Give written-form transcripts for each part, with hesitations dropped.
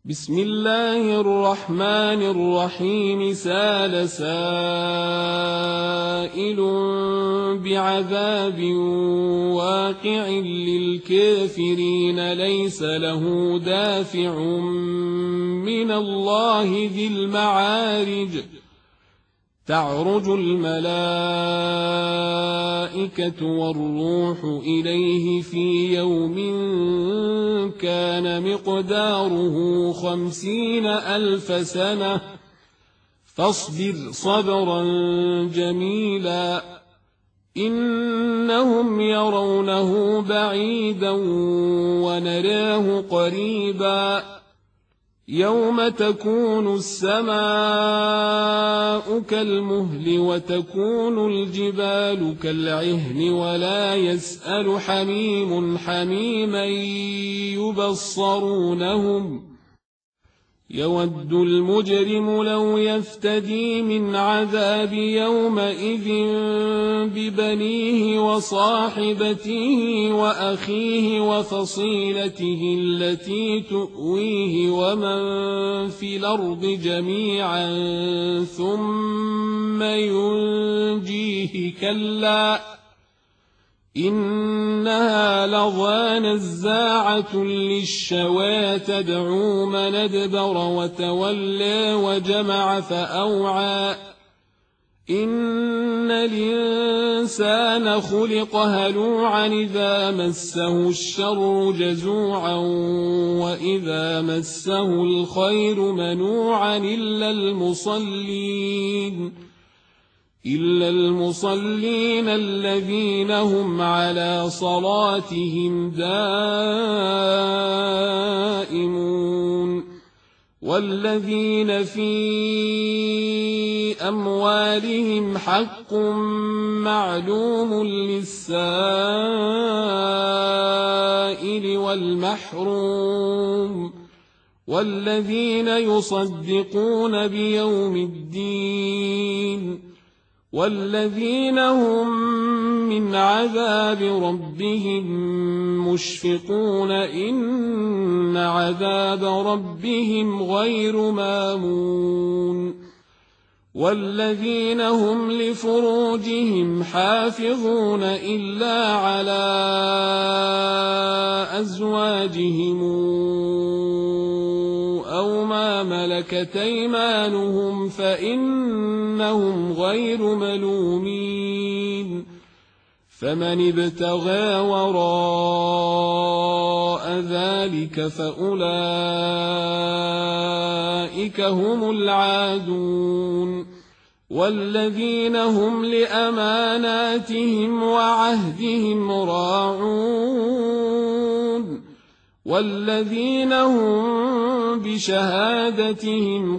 بسم الله الرحمن الرحيم. سال سائل بعذاب واقع للكافرين ليس له دافع من الله ذي المعارج. تعرج الملائكة والروح إليه في يوم كان مقداره 50,000 سنة فاصبر صبرا جميلا إنهم يرونه بعيدا ونراه قريبا يوم تكون السماء كالمهل وتكون الجبال كالعهن ولا يسأل حميم حميما يبصرونهم يود المجرم لو يفتدي من عذاب يومئذ ببنيه وصاحبته وأخيه وفصيلته التي تؤويه ومن في الأرض جميعا ثم ينجيه كلا إنها لظى نزاعة للشوى تدعو من أدبر وتولى وجمع فأوعى إن الإنسان خلق هلوعا إذا مسه الشر جزوعا وإذا مسه الخير منوعا إلا المصلين الذين هم على صلاتهم دائمون والذين في أموالهم حق معلوم للسائل والمحروم والذين يصدقون بيوم الدين والذين هم من عذاب ربهم مشفقون إن عذاب ربهم غير مامون والذين هم لفروجهم حافظون إلا على أزواجهم أو ما ملكت أيمانهم فإنهم غير ملومين فمن ابتغى وراء ذلك فأولئك هم العادون والذين هم لأماناتهم وعهدهم راعون والذين هم بشهادتهم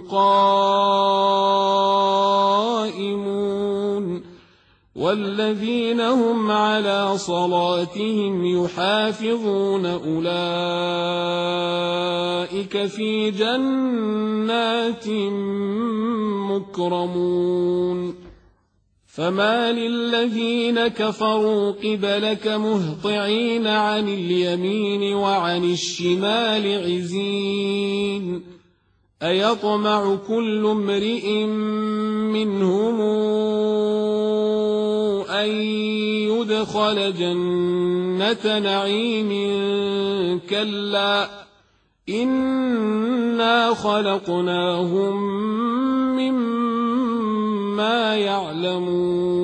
قائمون والذين هم على صلاتهم يحافظون أولئك في جنات مكرمون فما للذين كفروا قبلك مهطعين عن اليمين وعن الشمال عزين أيطمع كل امرئ منهم أن يدخل جنة نعيم كلا إنا خلقناهم مما يعلمون